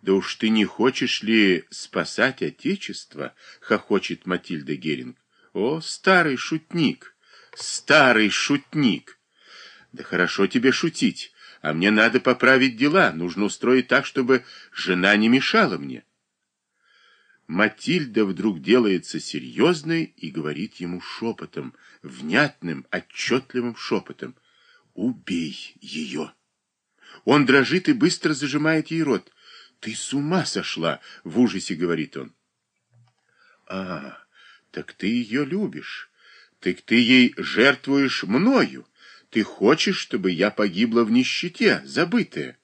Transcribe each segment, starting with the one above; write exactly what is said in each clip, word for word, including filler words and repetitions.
Да уж ты не хочешь ли спасать Отечество? Хохочет Матильда Геринг. О, старый шутник, старый шутник. Да хорошо тебе шутить, а мне надо поправить дела. Нужно устроить так, чтобы жена не мешала мне. Матильда вдруг делается серьезной и говорит ему шепотом, внятным, отчетливым шепотом. Убей ее. Он дрожит и быстро зажимает ей рот. Ты с ума сошла, в ужасе говорит он. А, так ты ее любишь. Так ты ей жертвуешь мною. Ты хочешь, чтобы я погибла в нищете, забытая.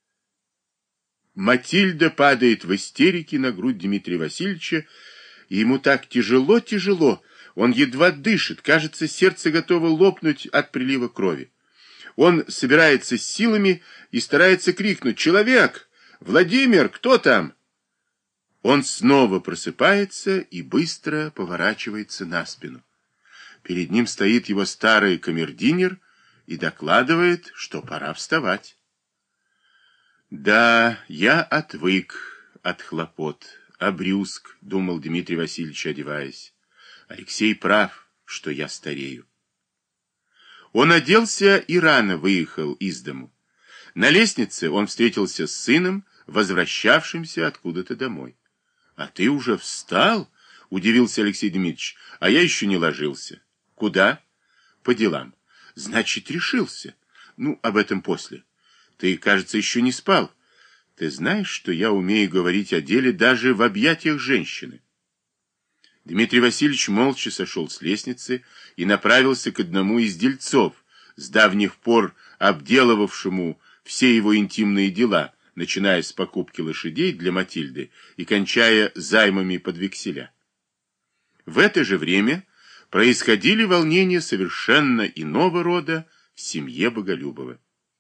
Матильда падает в истерике на грудь Дмитрия Васильевича, и ему так тяжело-тяжело, он едва дышит, кажется, сердце готово лопнуть от прилива крови. Он собирается с силами и старается крикнуть «Человек! Владимир, кто там?» Он снова просыпается и быстро поворачивается на спину. Перед ним стоит его старый камердинер и докладывает, что пора вставать. «Да, я отвык от хлопот, обрюзг», — думал Дмитрий Васильевич, одеваясь. «Алексей прав, что я старею». Он оделся и рано выехал из дому. На лестнице он встретился с сыном, возвращавшимся откуда-то домой. «А ты уже встал?» — удивился Алексей Дмитриевич. «А я еще не ложился». «Куда?» «По делам». «Значит, решился?» «Ну, об этом после». «Ты, кажется, еще не спал. Ты знаешь, что я умею говорить о деле даже в объятиях женщины?» Дмитрий Васильевич молча сошел с лестницы и направился к одному из дельцов, с давних пор обделывавшему все его интимные дела, начиная с покупки лошадей для Матильды и кончая займами под векселя. В это же время происходили волнения совершенно иного рода в семье Боголюбова.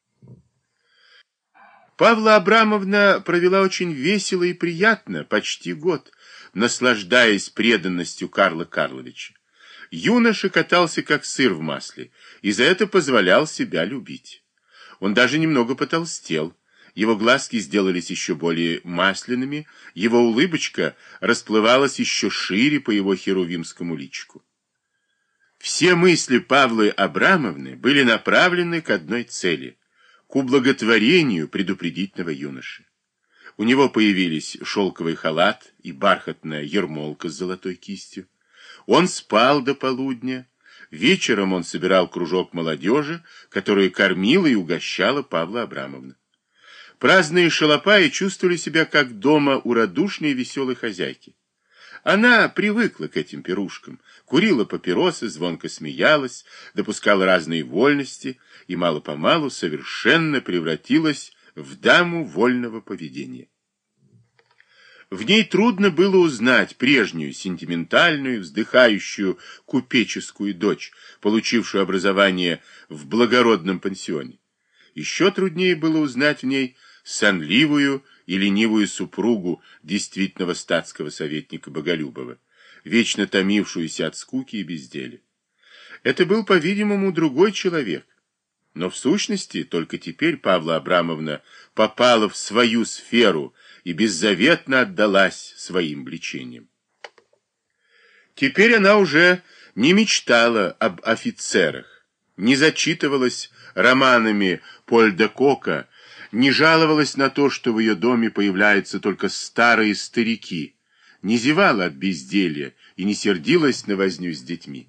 Павла Абрамовна провела очень весело и приятно, почти год, наслаждаясь преданностью Карла Карловича. Юноша катался как сыр в масле, и за это позволял себя любить. Он даже немного потолстел, его глазки сделались еще более масляными, его улыбочка расплывалась еще шире по его херувимскому личику. Все мысли Павлы Абрамовны были направлены к одной цели – к ублаготворению предупредительного юноши. У него появились шелковый халат и бархатная ермолка с золотой кистью. Он спал до полудня. Вечером он собирал кружок молодежи, которая кормила и угощала Павла Абрамовна. Праздные шалопаи чувствовали себя как дома у радушной и веселой хозяйки. Она привыкла к этим пирушкам, курила папиросы, звонко смеялась, допускала разные вольности и мало-помалу совершенно превратилась в даму вольного поведения. В ней трудно было узнать прежнюю сентиментальную, вздыхающую купеческую дочь, получившую образование в благородном пансионе. Еще труднее было узнать в ней сонливую и ленивую супругу действительного статского советника Боголюбова, вечно томившуюся от скуки и безделия. Это был, по-видимому, другой человек. Но в сущности только теперь Павла Абрамовна попала в свою сферу и беззаветно отдалась своим влечениям. Теперь она уже не мечтала об офицерах, не зачитывалась романами Поль де Кока, не жаловалась на то, что в ее доме появляются только старые старики, не зевала от безделья и не сердилась на возню с детьми.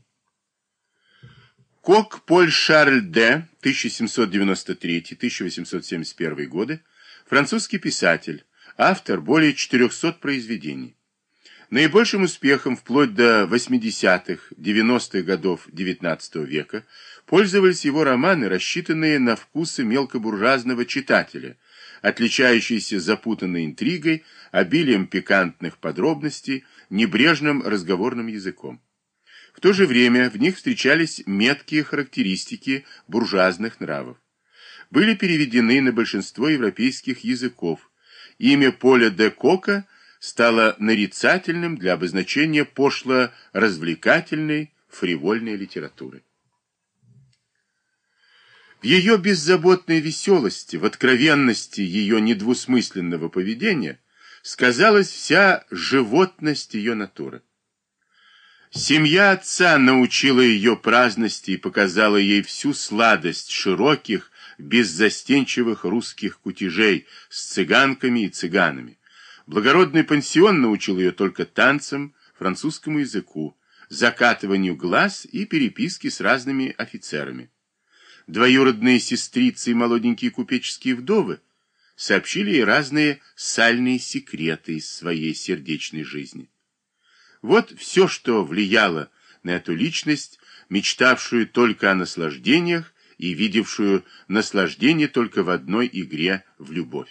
Кок Поль Шарль де, тысяча семьсот девяносто третий — тысяча восемьсот семьдесят первый годы, французский писатель, автор более четырехсот произведений. Наибольшим успехом вплоть до восьмидесятых — девяностых годов девятнадцатого века пользовались его романы, рассчитанные на вкусы мелкобуржуазного читателя, отличающиеся запутанной интригой, обилием пикантных подробностей, небрежным разговорным языком. В то же время в них встречались меткие характеристики буржуазных нравов. Были переведены на большинство европейских языков. Имя Поля де Кока стало нарицательным для обозначения пошло-развлекательной, фривольной литературы. В ее беззаботной веселости, в откровенности ее недвусмысленного поведения сказалась вся животность ее натуры. Семья отца научила ее праздности и показала ей всю сладость широких, беззастенчивых русских кутежей с цыганками и цыганами. Благородный пансион научил ее только танцам, французскому языку, закатыванию глаз и переписке с разными офицерами. Двоюродные сестрицы и молоденькие купеческие вдовы сообщили ей разные сальные секреты из своей сердечной жизни. Вот все, что влияло на эту личность, мечтавшую только о наслаждениях и видевшую наслаждение только в одной игре в любовь.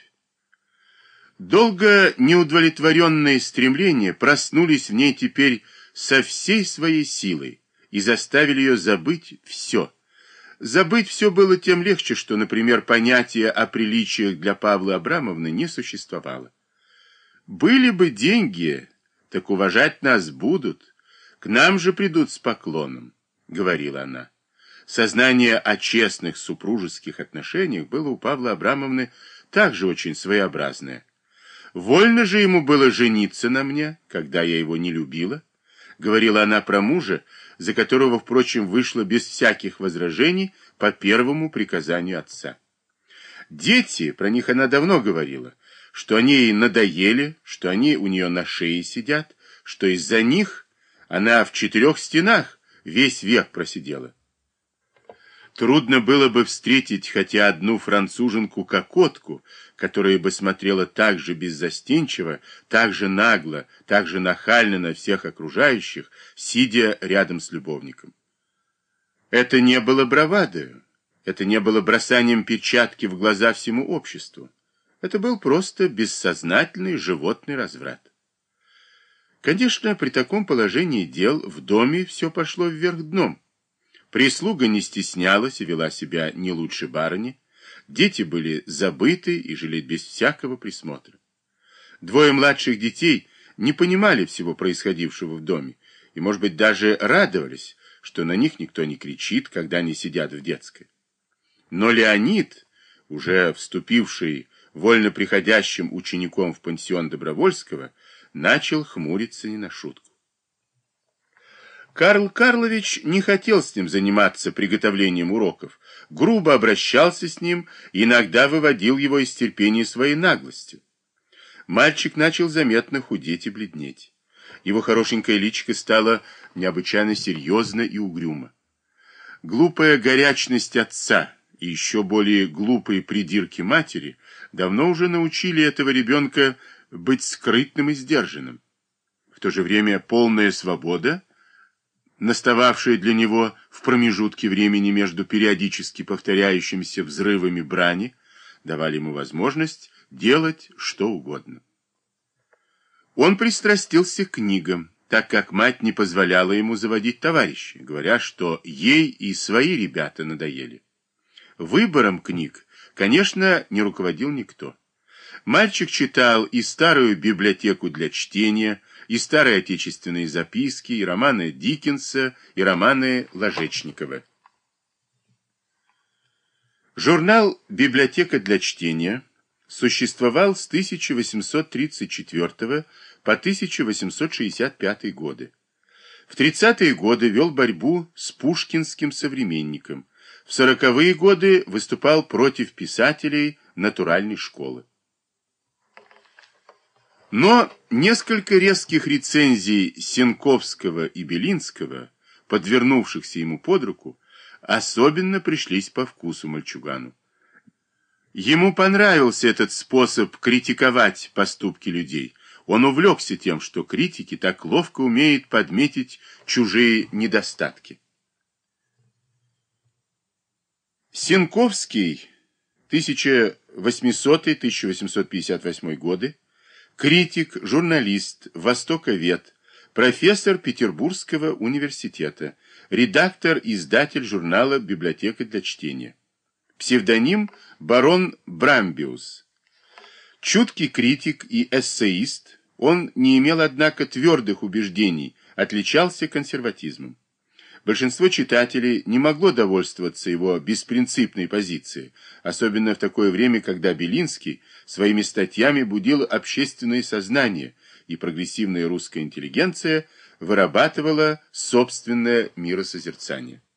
Долго неудовлетворенные стремления проснулись в ней теперь со всей своей силой и заставили ее забыть все. Забыть все было тем легче, что, например, понятие о приличиях для Павлы Абрамовны не существовало. Были бы деньги, так уважать нас будут, к нам же придут с поклоном, говорила она. Сознание о честных супружеских отношениях было у Павлы Абрамовны также очень своеобразное. Вольно же ему было жениться на мне, когда я его не любила, говорила она про мужа, за которого, впрочем, вышла без всяких возражений по первому приказанию отца. Дети, про них она давно говорила, что они ей надоели, что они у нее на шее сидят, что из-за них она в четырех стенах весь век просидела. Трудно было бы встретить хотя одну француженку-кокотку, которая бы смотрела так же беззастенчиво, так же нагло, так же нахально на всех окружающих, сидя рядом с любовником. Это не было бравадою, это не было бросанием перчатки в глаза всему обществу. Это был просто бессознательный животный разврат. Конечно, при таком положении дел в доме все пошло вверх дном. Прислуга не стеснялась и вела себя не лучше барыни. Дети были забыты и жили без всякого присмотра. Двое младших детей не понимали всего происходившего в доме и, может быть, даже радовались, что на них никто не кричит, когда они сидят в детской. Но Леонид, уже вступивший вольно приходящим учеником в пансион Добровольского, начал хмуриться не на шутку. Карл Карлович не хотел с ним заниматься приготовлением уроков, грубо обращался с ним и иногда выводил его из терпения своей наглостью. Мальчик начал заметно худеть и бледнеть. Его хорошенькое личико стало необычайно серьезно и угрюмо. Глупая горячность отца и еще более глупые придирки матери давно уже научили этого ребенка быть скрытным и сдержанным. В то же время полная свобода, настававшая для него в промежутке времени между периодически повторяющимися взрывами брани, давали ему возможность делать что угодно. Он пристрастился к книгам, так как мать не позволяла ему заводить товарищей, говоря, что ей и свои ребята надоели. Выбором книг, конечно, не руководил никто. Мальчик читал и старую библиотеку для чтения, и старые отечественные записки, и романы Диккенса, и романы Ложечникова. Журнал «Библиотека для чтения» существовал с тысяча восемьсот тридцать четвёртого по тысяча восемьсот шестьдесят пятый годы. В тридцатые годы вел борьбу с пушкинским современником. В сороковые годы выступал против писателей натуральной школы. Но несколько резких рецензий Сенковского и Белинского, подвернувшихся ему под руку, особенно пришлись по вкусу мальчугану. Ему понравился этот способ критиковать поступки людей. Он увлекся тем, что критики так ловко умеют подметить чужие недостатки. Сенковский, тысяча восьмисотый — тысяча восемьсот пятьдесят восьмой годы, критик, журналист, востоковед, профессор Петербургского университета, редактор-издатель журнала «Библиотека для чтения». Псевдоним барон Брамбиус. Чуткий критик и эссеист, он не имел, однако, твердых убеждений, отличался консерватизмом. Большинство читателей не могло довольствоваться его беспринципной позицией, особенно в такое время, когда Белинский своими статьями будил общественное сознание, и прогрессивная русская интеллигенция вырабатывала собственное миросозерцание.